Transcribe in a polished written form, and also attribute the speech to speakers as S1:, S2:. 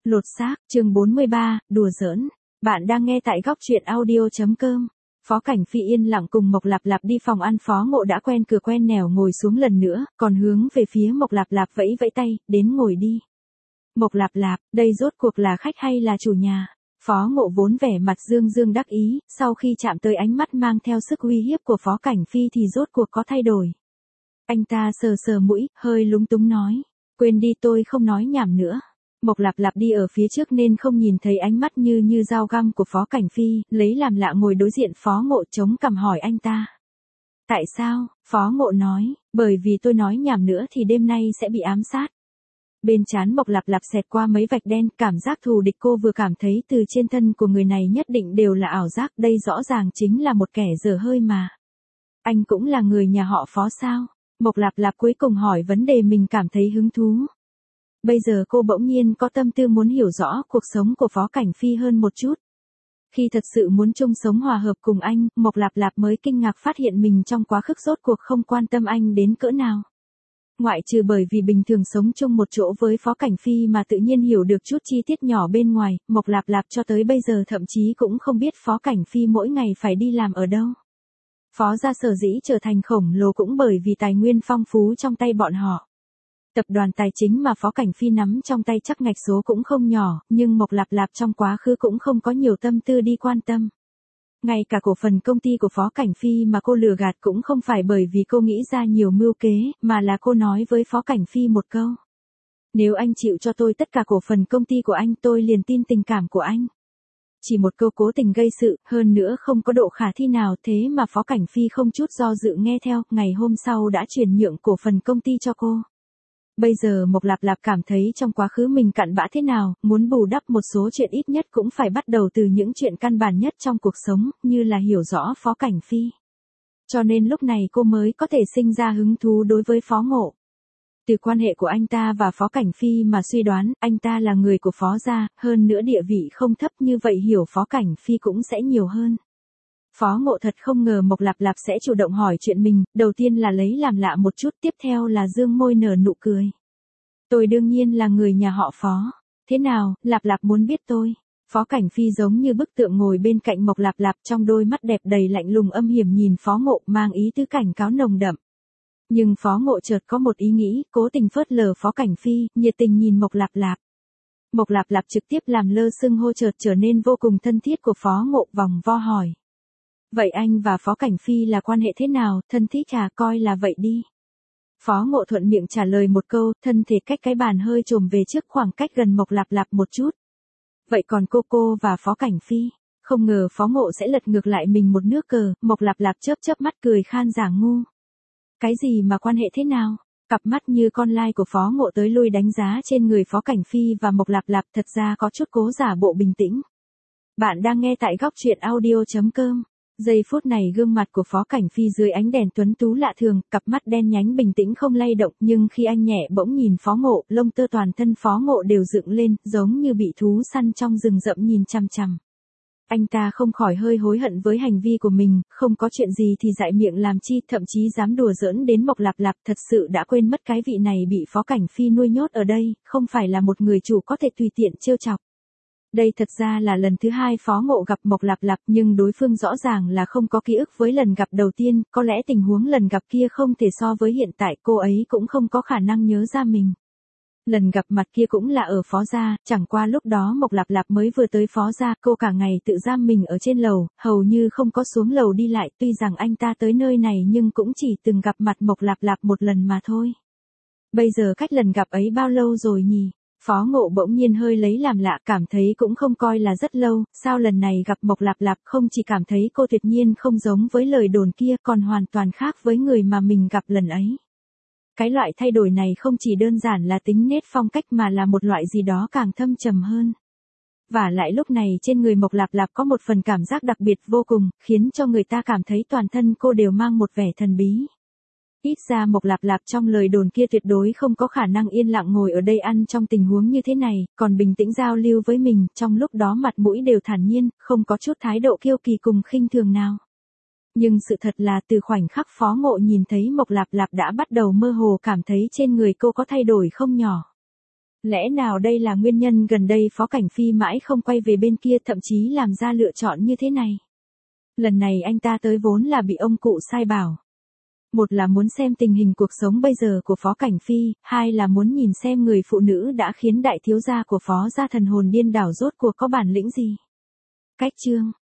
S1: Lột xác, chương 43, đùa giỡn. Bạn đang nghe tại góc truyện audio.com. Phó Cảnh Phi yên lặng cùng Mộc Lạp Lạp đi phòng ăn. Phó Ngộ đã quen cửa quen nẻo ngồi xuống lần nữa, còn hướng về phía Mộc Lạp Lạp vẫy vẫy tay, đến ngồi đi. Mộc Lạp Lạp, đây rốt cuộc là khách hay là chủ nhà? Phó Ngộ vốn vẻ mặt dương dương đắc ý, sau khi chạm tới ánh mắt mang theo sức uy hiếp của Phó Cảnh Phi thì rốt cuộc có thay đổi. Anh ta sờ sờ mũi, hơi lúng túng nói, quên đi, tôi không nói nhảm nữa. Mộc Lạp Lạp đi ở phía trước nên không nhìn thấy ánh mắt như dao găm của Phó Cảnh Phi, lấy làm lạ ngồi đối diện Phó Ngộ, chống cằm hỏi anh ta. Tại sao? Phó Ngộ nói, bởi vì tôi nói nhảm nữa thì đêm nay sẽ bị ám sát. Bên trán Mộc Lạp Lạp xẹt qua mấy vạch đen, cảm giác thù địch cô vừa cảm thấy từ trên thân của người này nhất định đều là ảo giác, đây rõ ràng chính là một kẻ dở hơi mà. Anh cũng là người nhà họ Phó sao? Mộc Lạp Lạp cuối cùng hỏi vấn đề mình cảm thấy hứng thú. Bây giờ cô bỗng nhiên có tâm tư muốn hiểu rõ cuộc sống của Phó Cảnh Phi hơn một chút. Khi thật sự muốn chung sống hòa hợp cùng anh, Mộc Lạp Lạp mới kinh ngạc phát hiện mình trong quá khứ rốt cuộc không quan tâm anh đến cỡ nào. Ngoại trừ bởi vì bình thường sống chung một chỗ với Phó Cảnh Phi mà tự nhiên hiểu được chút chi tiết nhỏ bên ngoài, Mộc Lạp Lạp cho tới bây giờ thậm chí cũng không biết Phó Cảnh Phi mỗi ngày phải đi làm ở đâu. Phó gia sở dĩ trở thành khổng lồ cũng bởi vì tài nguyên phong phú trong tay bọn họ. Tập đoàn tài chính mà Phó Cảnh Phi nắm trong tay chắc ngạch số cũng không nhỏ, nhưng Mộc Lạp Lạp trong quá khứ cũng không có nhiều tâm tư đi quan tâm. Ngay cả cổ phần công ty của Phó Cảnh Phi mà cô lừa gạt cũng không phải bởi vì cô nghĩ ra nhiều mưu kế, mà là cô nói với Phó Cảnh Phi một câu. Nếu anh chịu cho tôi tất cả cổ phần công ty của anh, tôi liền tin tình cảm của anh. Chỉ một câu cố tình gây sự, hơn nữa không có độ khả thi nào, thế mà Phó Cảnh Phi không chút do dự nghe theo, ngày hôm sau đã chuyển nhượng cổ phần công ty cho cô. Bây giờ Mộc Lạp Lạp cảm thấy trong quá khứ mình cặn bã thế nào, muốn bù đắp một số chuyện ít nhất cũng phải bắt đầu từ những chuyện căn bản nhất trong cuộc sống, như là hiểu rõ Phó Cảnh Phi. Cho nên lúc này cô mới có thể sinh ra hứng thú đối với Phó Ngộ. Từ quan hệ của anh ta và Phó Cảnh Phi mà suy đoán, anh ta là người của Phó gia, hơn nữa địa vị không thấp, như vậy hiểu Phó Cảnh Phi cũng sẽ nhiều hơn. Phó Ngộ thật không ngờ Mộc Lạp Lạp sẽ chủ động hỏi chuyện mình, đầu tiên là lấy làm lạ một chút, tiếp theo là dương môi nở nụ cười. Tôi đương nhiên là người nhà họ Phó. Thế nào, Lạp Lạp muốn biết tôi? Phó Cảnh Phi giống như bức tượng ngồi bên cạnh Mộc Lạp Lạp, trong đôi mắt đẹp đầy lạnh lùng âm hiểm nhìn Phó Ngộ, mang ý tứ cảnh cáo nồng đậm. Nhưng Phó Ngộ chợt có một ý nghĩ, cố tình phớt lờ Phó Cảnh Phi, nhiệt tình nhìn Mộc Lạp Lạp. Mộc Lạp Lạp trực tiếp làm lơ xưng hô chợt trở nên vô cùng thân thiết của Phó Ngộ, vòng vo hỏi. Vậy anh và Phó Cảnh Phi là quan hệ thế nào, thân thiết à, coi là vậy đi. Phó Ngộ thuận miệng trả lời một câu, thân thể cách cái bàn hơi chồm về trước, khoảng cách gần Mộc Lạp Lạp một chút. Vậy còn cô và Phó Cảnh Phi? Không ngờ Phó Ngộ sẽ lật ngược lại mình một nước cờ, Mộc Lạp Lạp chớp mắt cười khan giả ngu. Cái gì mà quan hệ thế nào? Cặp mắt như con lai của Phó Ngộ tới lui đánh giá trên người Phó Cảnh Phi và Mộc Lạp Lạp, thật ra có chút cố giả bộ bình tĩnh. Bạn đang nghe tại góc truyện audio.com. Giây phút này gương mặt của Phó Cảnh Phi dưới ánh đèn tuấn tú lạ thường, cặp mắt đen nhánh bình tĩnh không lay động, nhưng khi anh nhẹ bỗng nhìn Phó Ngộ, lông tơ toàn thân Phó Ngộ đều dựng lên, giống như bị thú săn trong rừng rậm nhìn chằm chằm. Anh ta không khỏi hơi hối hận với hành vi của mình, không có chuyện gì thì dại miệng làm chi, thậm chí dám đùa giỡn đến Mộc Lạp Lạp, thật sự đã quên mất cái vị này bị Phó Cảnh Phi nuôi nhốt ở đây, không phải là một người chủ có thể tùy tiện trêu chọc. Đây thật ra là lần thứ hai Phó Ngộ gặp Mộc Lạp Lạp, nhưng đối phương rõ ràng là không có ký ức với lần gặp đầu tiên, có lẽ tình huống lần gặp kia không thể so với hiện tại, cô ấy cũng không có khả năng nhớ ra mình. Lần gặp mặt kia cũng là ở Phó gia, chẳng qua lúc đó Mộc Lạp Lạp mới vừa tới Phó gia, cô cả ngày tự giam mình ở trên lầu, hầu như không có xuống lầu đi lại, tuy rằng anh ta tới nơi này nhưng cũng chỉ từng gặp mặt Mộc Lạp Lạp một lần mà thôi. Bây giờ cách lần gặp ấy bao lâu rồi nhỉ? Phó Ngộ bỗng nhiên hơi lấy làm lạ, cảm thấy cũng không coi là rất lâu, sao lần này gặp Mộc Lạp Lạp không chỉ cảm thấy cô tuyệt nhiên không giống với lời đồn kia, còn hoàn toàn khác với người mà mình gặp lần ấy. Cái loại thay đổi này không chỉ đơn giản là tính nết phong cách mà là một loại gì đó càng thâm trầm hơn. Và lại lúc này trên người Mộc Lạp Lạp có một phần cảm giác đặc biệt vô cùng, khiến cho người ta cảm thấy toàn thân cô đều mang một vẻ thần bí. Ít ra Mộc Lạp Lạp trong lời đồn kia tuyệt đối không có khả năng yên lặng ngồi ở đây ăn trong tình huống như thế này, còn bình tĩnh giao lưu với mình, trong lúc đó mặt mũi đều thản nhiên, không có chút thái độ kiêu kỳ cùng khinh thường nào. Nhưng sự thật là từ khoảnh khắc Phó Ngộ nhìn thấy Mộc Lạp Lạp đã bắt đầu mơ hồ cảm thấy trên người cô có thay đổi không nhỏ. Lẽ nào đây là nguyên nhân gần đây Phó Cảnh Phi mãi không quay về bên kia, thậm chí làm ra lựa chọn như thế này? Lần này anh ta tới vốn là bị ông cụ sai bảo. Một là muốn xem tình hình cuộc sống bây giờ của Phó Cảnh Phi, hai là muốn nhìn xem người phụ nữ đã khiến đại thiếu gia của Phó gia thần hồn điên đảo rốt cuộc có bản lĩnh gì. Cách chương